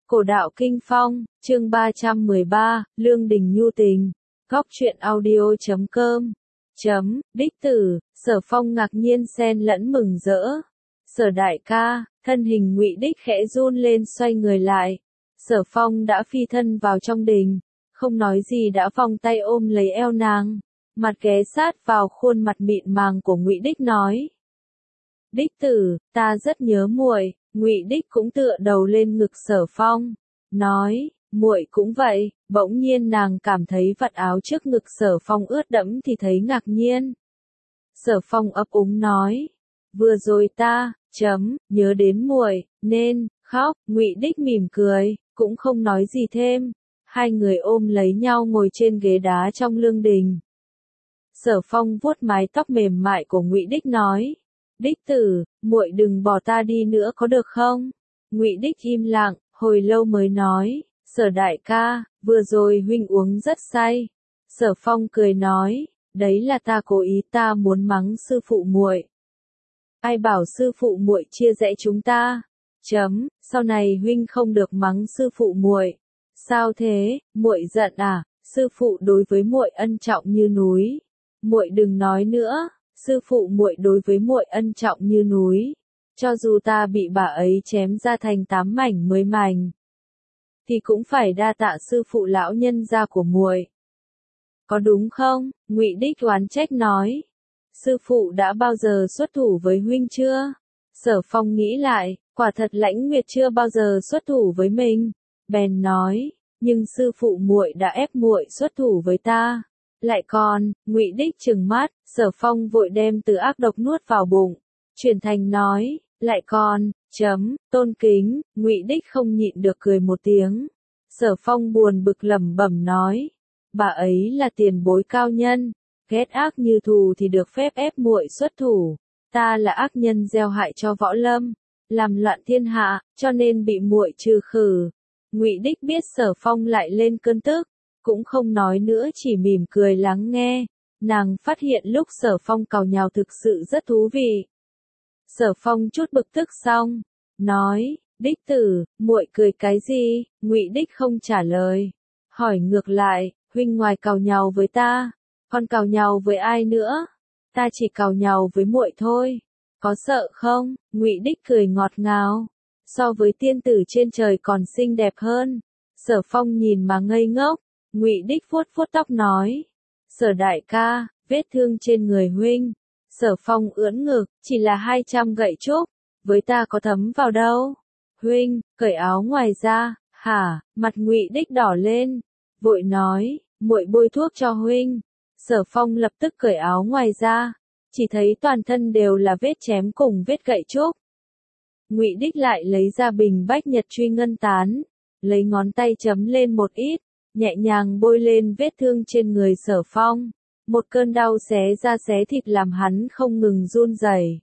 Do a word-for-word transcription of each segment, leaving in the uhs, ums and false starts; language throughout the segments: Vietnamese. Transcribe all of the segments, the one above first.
Cổ đạo Kinh Phong, chương ba trăm mười ba, Lương Đình Nhu tình. Góc truyện audio chấm com. Chấm, đích tử, Sở Phong ngạc nhiên xen lẫn mừng rỡ. Sở đại ca, thân hình Ngụy Đích khẽ run lên xoay người lại. Sở Phong đã phi thân vào trong đình, không nói gì đã vòng tay ôm lấy eo nàng, mặt ghé sát vào khuôn mặt mịn màng của Ngụy Đích nói: "Đích tử, ta rất nhớ muội." Ngụy Đích cũng tựa đầu lên ngực Sở Phong, nói: "Muội cũng vậy." Bỗng nhiên nàng cảm thấy vạt áo trước ngực Sở Phong ướt đẫm thì thấy ngạc nhiên. Sở Phong ấp úng nói: "Vừa rồi ta, chấm, nhớ đến muội, nên khóc." Ngụy Đích mỉm cười, cũng không nói gì thêm. Hai người ôm lấy nhau ngồi trên ghế đá trong lương đình. Sở Phong vuốt mái tóc mềm mại của Ngụy Đích nói: "Đích tử, muội đừng bỏ ta đi nữa có được không?" Ngụy Đích im lặng, hồi lâu mới nói: "Sở đại ca, vừa rồi huynh uống rất say." Sở Phong cười nói: "Đấy là ta cố ý, ta muốn mắng sư phụ muội." "Ai bảo sư phụ muội chia rẽ chúng ta?" Chấm, sau này huynh không được mắng sư phụ muội. "Sao thế, muội giận à? Sư phụ đối với muội ân trọng như núi." "Muội đừng nói nữa, sư phụ muội đối với muội ân trọng như núi. Cho dù ta bị bà ấy chém ra thành tám mảnh mười mảnh, thì cũng phải đa tạ sư phụ lão nhân gia của muội. Có đúng không?" Ngụy Đích oán trách nói. "Sư phụ đã bao giờ xuất thủ với huynh chưa?" Sở Phong nghĩ lại, quả thật Lãnh Nguyệt chưa bao giờ xuất thủ với mình, bèn nói: "Nhưng sư phụ muội đã ép muội xuất thủ với ta." "Lại còn," Ngụy Đích trừng mắt. Sở Phong vội đem từ ác độc nuốt vào bụng, chuyển thành nói: "Lại còn, chấm, tôn kính." Ngụy Đích không nhịn được cười một tiếng. Sở Phong buồn bực lẩm bẩm nói: "Bà ấy là tiền bối cao nhân, ghét ác như thù thì được phép ép muội xuất thủ. Ta là ác nhân gieo hại cho võ lâm, làm loạn thiên hạ, cho nên bị muội trừ khử." Ngụy Đích biết Sở Phong lại lên cơn tức, cũng không nói nữa, chỉ mỉm cười lắng nghe. Nàng phát hiện lúc Sở Phong càu nhàu thực sự rất thú vị. Sở Phong chút bực tức xong, nói: "Đích tử, muội cười cái gì?" Ngụy Đích không trả lời, hỏi ngược lại: "Huynh ngoài càu nhàu với ta, còn càu nhàu với ai nữa?" "Ta chỉ càu nhàu với muội thôi. Có sợ không?" Ngụy Đích cười ngọt ngào, so với tiên tử trên trời còn xinh đẹp hơn. Sở Phong nhìn mà ngây ngốc. Ngụy Đích vuốt vuốt tóc nói: "Sở đại ca, vết thương trên người huynh." Sở Phong ưỡn ngực: "Chỉ là hai trăm gậy trúc, với ta có thấm vào đâu." "Huynh, cởi áo ngoài ra." "Hả?" Mặt Ngụy Đích đỏ lên, vội nói: "Muội bôi thuốc cho huynh." Sở Phong lập tức cởi áo ngoài ra, chỉ thấy toàn thân đều là vết chém cùng vết gậy trúc. Ngụy Đích lại lấy ra bình bách nhật truy ngân tán, lấy ngón tay chấm lên một ít, nhẹ nhàng bôi lên vết thương trên người Sở Phong. Một cơn đau xé da xé thịt làm hắn không ngừng run rẩy.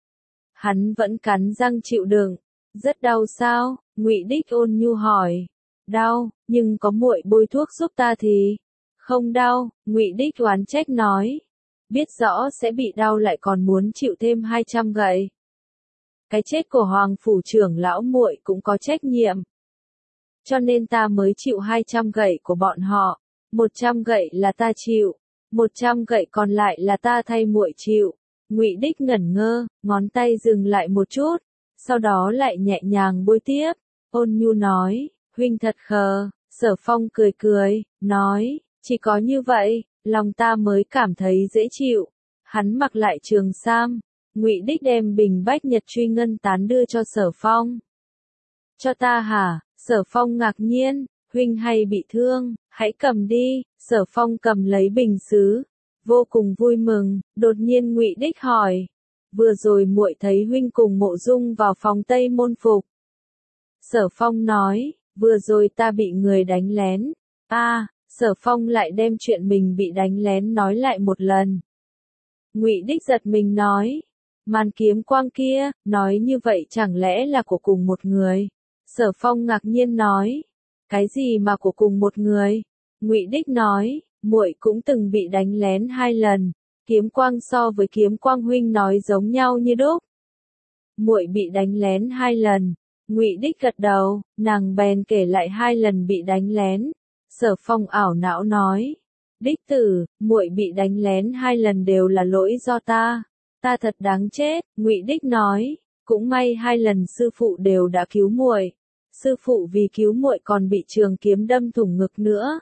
Hắn vẫn cắn răng chịu đựng. "Rất đau sao?" Ngụy Đích ôn nhu hỏi. "Đau, nhưng có muội bôi thuốc giúp ta thì." "Không đau." Ngụy Đích oán trách nói. "Biết rõ sẽ bị đau lại còn muốn chịu thêm hai trăm gậy. Cái chết của Hoàng phủ trưởng lão muội cũng có trách nhiệm. Cho nên ta mới chịu hai trăm gậy của bọn họ. Một trăm gậy là ta chịu, một trăm gậy còn lại là ta thay muội chịu." Ngụy Đích ngẩn ngơ, ngón tay dừng lại một chút, sau đó lại nhẹ nhàng bôi tiếp, ôn nhu nói: "Huynh thật khờ." Sở Phong cười cười, nói: "Chỉ có như vậy, lòng ta mới cảm thấy dễ chịu." Hắn mặc lại trường sam. Ngụy Đích đem bình bách nhật truy ngân tán đưa cho Sở Phong. "Cho ta hả?" Sở Phong ngạc nhiên. "Huynh hay bị thương, hãy cầm đi." Sở Phong cầm lấy bình sứ, vô cùng vui mừng. Đột nhiên Ngụy Đích hỏi: "Vừa rồi muội thấy huynh cùng Mộ Dung vào phòng Tây Môn Phục." Sở Phong nói: "Vừa rồi ta bị người đánh lén." "A." À, Sở Phong lại đem chuyện mình bị đánh lén nói lại một lần. Ngụy Đích giật mình nói: "Màn kiếm quang kia, nói như vậy chẳng lẽ là của cùng một người?" Sở Phong ngạc nhiên nói: "Cái gì mà của cùng một người?" Ngụy Đích nói: "Muội cũng từng bị đánh lén hai lần, kiếm quang so với kiếm quang huynh nói giống nhau như đúc." "Muội bị đánh lén hai lần, Ngụy Đích gật đầu, nàng bèn kể lại hai lần bị đánh lén. Sở Phong ảo não nói, Đích tử, muội bị đánh lén hai lần đều là lỗi do ta, ta thật đáng chết. Ngụy Đích nói, cũng may hai lần sư phụ đều đã cứu muội, sư phụ vì cứu muội còn bị trường kiếm đâm thủng ngực nữa.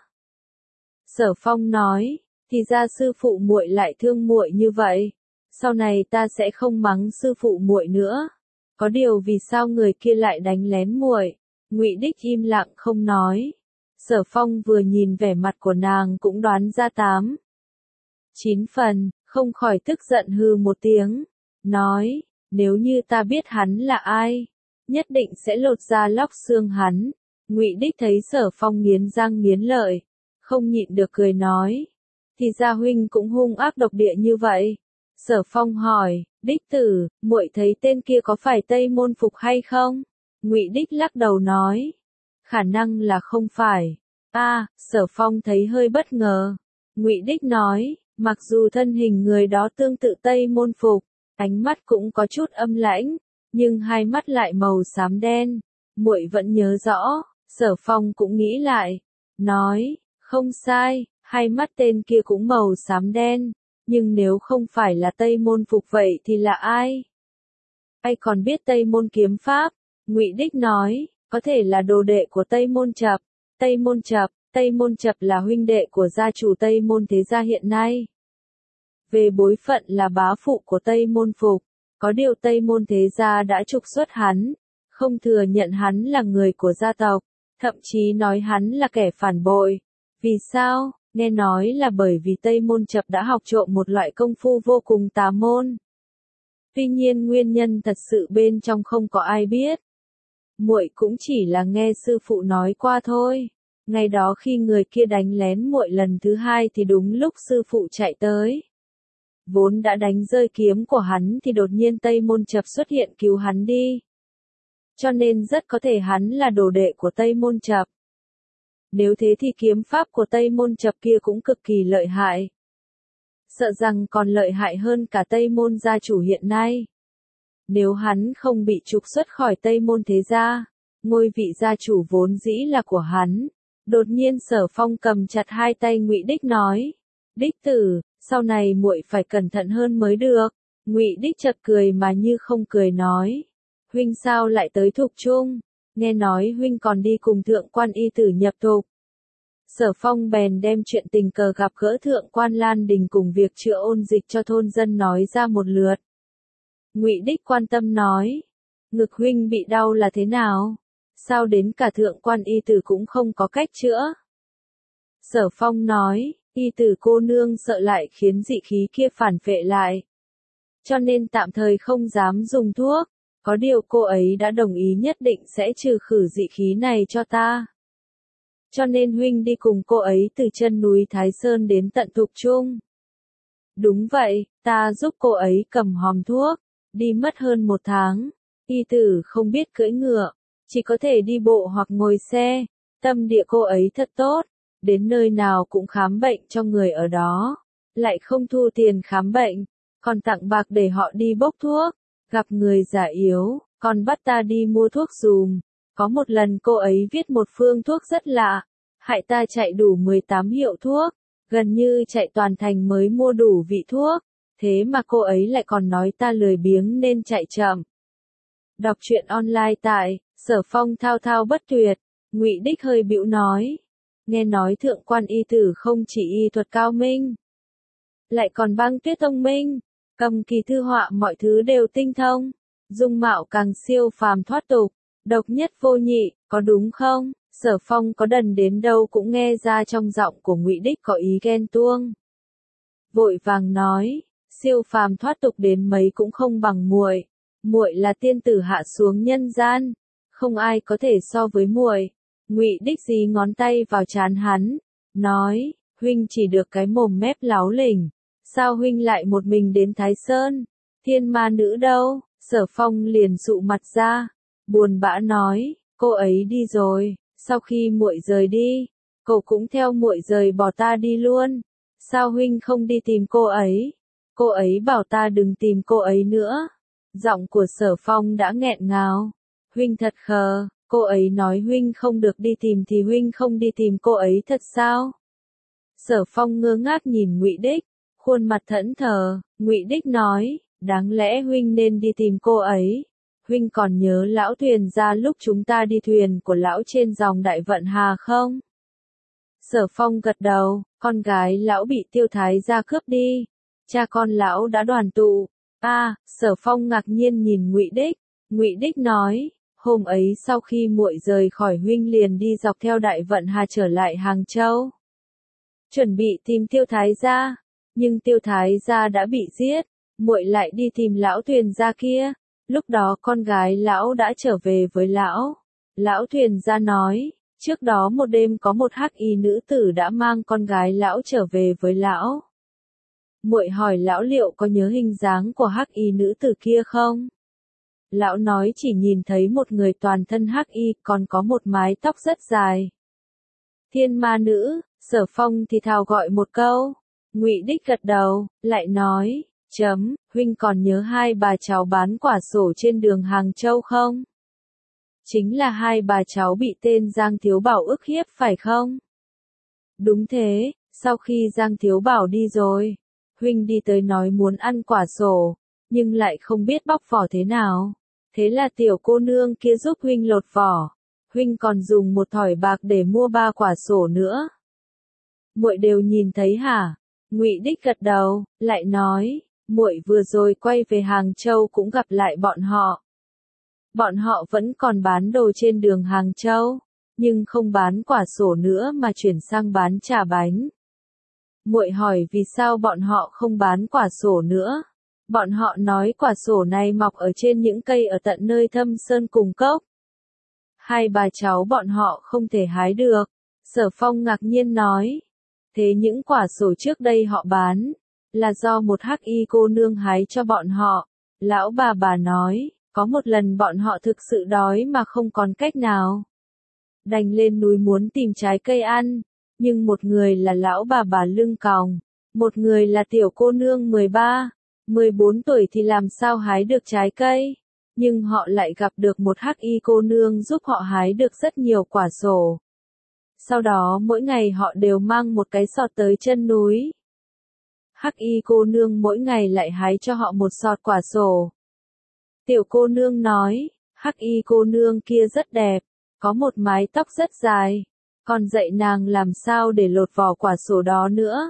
Sở Phong nói, thì ra sư phụ muội lại thương muội như vậy, sau này ta sẽ không mắng sư phụ muội nữa. Có điều vì sao người kia lại đánh lén muội? Ngụy Đích im lặng không nói. Sở Phong vừa nhìn vẻ mặt của nàng cũng đoán ra tám, chín phần, không khỏi tức giận hừ một tiếng, nói, nếu như ta biết hắn là ai, nhất định sẽ lột da lóc xương hắn. Ngụy Đích thấy Sở Phong nghiến răng nghiến lợi, không nhịn được cười nói, thì ra huynh cũng hung ác độc địa như vậy. Sở Phong hỏi, Đích tử, muội thấy tên kia có phải Tây Môn Phục hay không? Ngụy Đích lắc đầu nói, khả năng là không phải. A, à, Sở Phong thấy hơi bất ngờ. Ngụy Đích nói, mặc dù thân hình người đó tương tự Tây Môn Phục, ánh mắt cũng có chút âm lãnh, nhưng hai mắt lại màu xám đen. Muội vẫn nhớ rõ. Sở Phong cũng nghĩ lại, nói, không sai, hai mắt tên kia cũng màu xám đen, nhưng nếu không phải là Tây Môn Phục vậy thì là ai? Ai còn biết Tây Môn kiếm pháp? Ngụy Đích nói, có thể là đồ đệ của Tây Môn Chập. Tây Môn Chập, Tây Môn Chập là huynh đệ của gia chủ Tây Môn Thế Gia hiện nay. Về bối phận là bá phụ của Tây Môn Phục, có điều Tây Môn Thế Gia đã trục xuất hắn, không thừa nhận hắn là người của gia tộc, thậm chí nói hắn là kẻ phản bội. Vì sao? Nghe nói là bởi vì Tây Môn Chập đã học trộm một loại công phu vô cùng tà môn. Tuy nhiên nguyên nhân thật sự bên trong không có ai biết. Muội cũng chỉ là nghe sư phụ nói qua thôi. Ngày đó khi người kia đánh lén muội lần thứ hai thì đúng lúc sư phụ chạy tới. Vốn đã đánh rơi kiếm của hắn thì đột nhiên Tây Môn Chập xuất hiện cứu hắn đi. Cho nên rất có thể hắn là đồ đệ của Tây Môn Chập. Nếu thế thì kiếm pháp của Tây Môn Chập kia cũng cực kỳ lợi hại. Sợ rằng còn lợi hại hơn cả Tây Môn gia chủ hiện nay. Nếu hắn không bị trục xuất khỏi Tây Môn Thế Gia, ngôi vị gia chủ vốn dĩ là của hắn. Đột nhiên Sở Phong cầm chặt hai tay Ngụy Đích nói, Đích tử, sau này muội phải cẩn thận hơn mới được. Ngụy Đích chợt cười mà như không cười nói, huynh sao lại tới Thục Trung? Nghe nói huynh còn đi cùng Thượng Quan Y Tử nhập thục. Sở Phong bèn đem chuyện tình cờ gặp gỡ Thượng Quan Lan Đình cùng việc chữa ôn dịch cho thôn dân nói ra một lượt. Ngụy Đích quan tâm nói, ngực huynh bị đau là thế nào? Sao đến cả Thượng Quan Y Tử cũng không có cách chữa? Sở Phong nói, Y Tử cô nương sợ lại khiến dị khí kia phản phệ lại, cho nên tạm thời không dám dùng thuốc. Có điều cô ấy đã đồng ý nhất định sẽ trừ khử dị khí này cho ta. Cho nên huynh đi cùng cô ấy từ chân núi Thái Sơn đến tận Thục Trung. Đúng vậy, ta giúp cô ấy cầm hòm thuốc, đi mất hơn một tháng. Y Tử không biết cưỡi ngựa, chỉ có thể đi bộ hoặc ngồi xe. Tâm địa cô ấy thật tốt, đến nơi nào cũng khám bệnh cho người ở đó, lại không thu tiền khám bệnh, còn tặng bạc để họ đi bốc thuốc. Gặp người già yếu, còn bắt ta đi mua thuốc dùm. Có một lần cô ấy viết một phương thuốc rất lạ, hại ta chạy đủ mười tám hiệu thuốc, gần như chạy toàn thành mới mua đủ vị thuốc, thế mà cô ấy lại còn nói ta lười biếng nên chạy chậm. Đọc truyện online tại Sở Phong thao thao bất tuyệt. Ngụy Đích hơi bĩu nói, nghe nói Thượng Quan Y Tử không chỉ y thuật cao minh, lại còn băng tuyết thông minh, cầm kỳ thư họa mọi thứ đều tinh thông, dung mạo càng siêu phàm thoát tục, độc nhất vô nhị, có đúng không? Sở Phong có đần đến đâu cũng nghe ra trong giọng của Ngụy Đích có ý ghen tuông. Vội vàng nói, siêu phàm thoát tục đến mấy cũng không bằng muội, muội là tiên tử hạ xuống nhân gian, không ai có thể so với muội. Ngụy Đích dí ngón tay vào trán hắn, nói, huynh chỉ được cái mồm mép láo lỉnh, sao huynh lại một mình đến Thái Sơn? Thiên ma nữ đâu? Sở Phong liền sụ mặt ra, buồn bã nói, cô ấy đi rồi. Sau khi muội rời đi, cậu cũng theo muội rời bỏ ta đi luôn. Sao huynh không đi tìm cô ấy? Cô ấy bảo ta đừng tìm cô ấy nữa. Giọng của Sở Phong đã nghẹn ngào. Huynh thật khờ, cô ấy nói huynh không được đi tìm thì huynh không đi tìm cô ấy thật sao? Sở Phong ngơ ngác nhìn Ngụy Đích, khuôn mặt thẫn thờ. Ngụy Đích nói, đáng lẽ huynh nên đi tìm cô ấy. Huynh còn nhớ lão thuyền gia lúc chúng ta đi thuyền của lão trên dòng Đại Vận Hà không? Sở Phong gật đầu, con gái lão bị Tiêu Thái gia cướp đi. Cha con lão đã đoàn tụ. A, à, Sở Phong ngạc nhiên nhìn Ngụy Đích. Ngụy Đích nói, hôm ấy sau khi muội rời khỏi huynh liền đi dọc theo Đại Vận Hà trở lại Hàng Châu. Chuẩn bị tìm Tiêu Thái gia, nhưng Tiêu Thái gia đã bị giết, muội lại đi tìm lão thuyền gia kia. Lúc đó con gái lão đã trở về với lão. Lão thuyền gia nói, trước đó một đêm có một hắc y nữ tử đã mang con gái lão trở về với lão. Muội hỏi lão liệu có nhớ hình dáng của hắc y nữ tử kia không? Lão nói chỉ nhìn thấy một người toàn thân hắc y, còn có một mái tóc rất dài. Thiên ma nữ, Sở Phong thì thào gọi một câu. Ngụy Đích gật đầu, lại nói, chấm, huynh còn nhớ hai bà cháu bán quả sổ trên đường Hàng Châu không? Chính là hai bà cháu bị tên Giang Thiếu Bảo ức hiếp phải không? Đúng thế, sau khi Giang Thiếu Bảo đi rồi, huynh đi tới nói muốn ăn quả sổ, nhưng lại không biết bóc vỏ thế nào. Thế là tiểu cô nương kia giúp huynh lột vỏ. Huynh còn dùng một thỏi bạc để mua ba quả sổ nữa. Muội đều nhìn thấy hả? Ngụy Đích gật đầu, lại nói, muội vừa rồi quay về Hàng Châu cũng gặp lại bọn họ. Bọn họ vẫn còn bán đồ trên đường Hàng Châu, nhưng không bán quả sổ nữa mà chuyển sang bán trà bánh. Muội hỏi vì sao bọn họ không bán quả sổ nữa? Bọn họ nói quả sổ này mọc ở trên những cây ở tận nơi thâm sơn cùng cốc. Hai bà cháu bọn họ không thể hái được. Sở Phong ngạc nhiên nói. Thế những quả sổ trước đây họ bán, là do một hắc y cô nương hái cho bọn họ. Lão bà bà nói, có một lần bọn họ thực sự đói mà không còn cách nào. Đành lên núi muốn tìm trái cây ăn, nhưng một người là lão bà bà lưng còng, một người là tiểu cô nương mười ba, mười bốn tuổi thì làm sao hái được trái cây. Nhưng họ lại gặp được một hắc y cô nương giúp họ hái được rất nhiều quả sổ. Sau đó mỗi ngày họ đều mang một cái sọt tới chân núi. Hắc y cô nương mỗi ngày lại hái cho họ một sọt quả sổ. Tiểu cô nương nói, hắc y cô nương kia rất đẹp, có một mái tóc rất dài, còn dạy nàng làm sao để lột vỏ quả sổ đó nữa.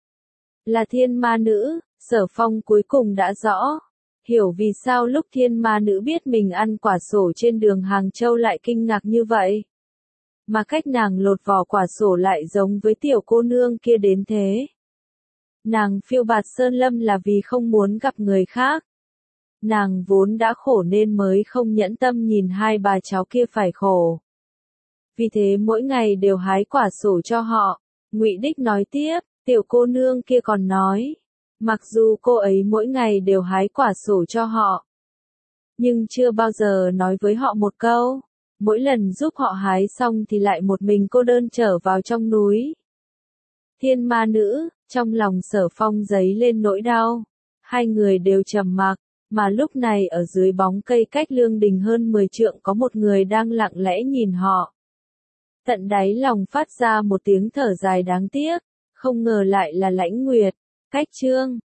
Là thiên ma nữ, Sở Phong cuối cùng đã rõ, hiểu vì sao lúc thiên ma nữ biết mình ăn quả sổ trên đường Hàng Châu lại kinh ngạc như vậy. Mà cách nàng lột vỏ quả sổ lại giống với tiểu cô nương kia đến thế. Nàng phiêu bạt sơn lâm là vì không muốn gặp người khác. Nàng vốn đã khổ nên mới không nhẫn tâm nhìn hai bà cháu kia phải khổ. Vì thế mỗi ngày đều hái quả sổ cho họ. Ngụy Đích nói tiếp, tiểu cô nương kia còn nói, mặc dù cô ấy mỗi ngày đều hái quả sổ cho họ, nhưng chưa bao giờ nói với họ một câu. Mỗi lần giúp họ hái xong thì lại một mình cô đơn trở vào trong núi. Thiên ma nữ, trong lòng Sở Phong dấy lên nỗi đau. Hai người đều trầm mặc, mà lúc này ở dưới bóng cây cách Lương Đình hơn mười trượng có một người đang lặng lẽ nhìn họ. Tận đáy lòng phát ra một tiếng thở dài đáng tiếc, không ngờ lại là Lãnh Nguyệt. Cách chương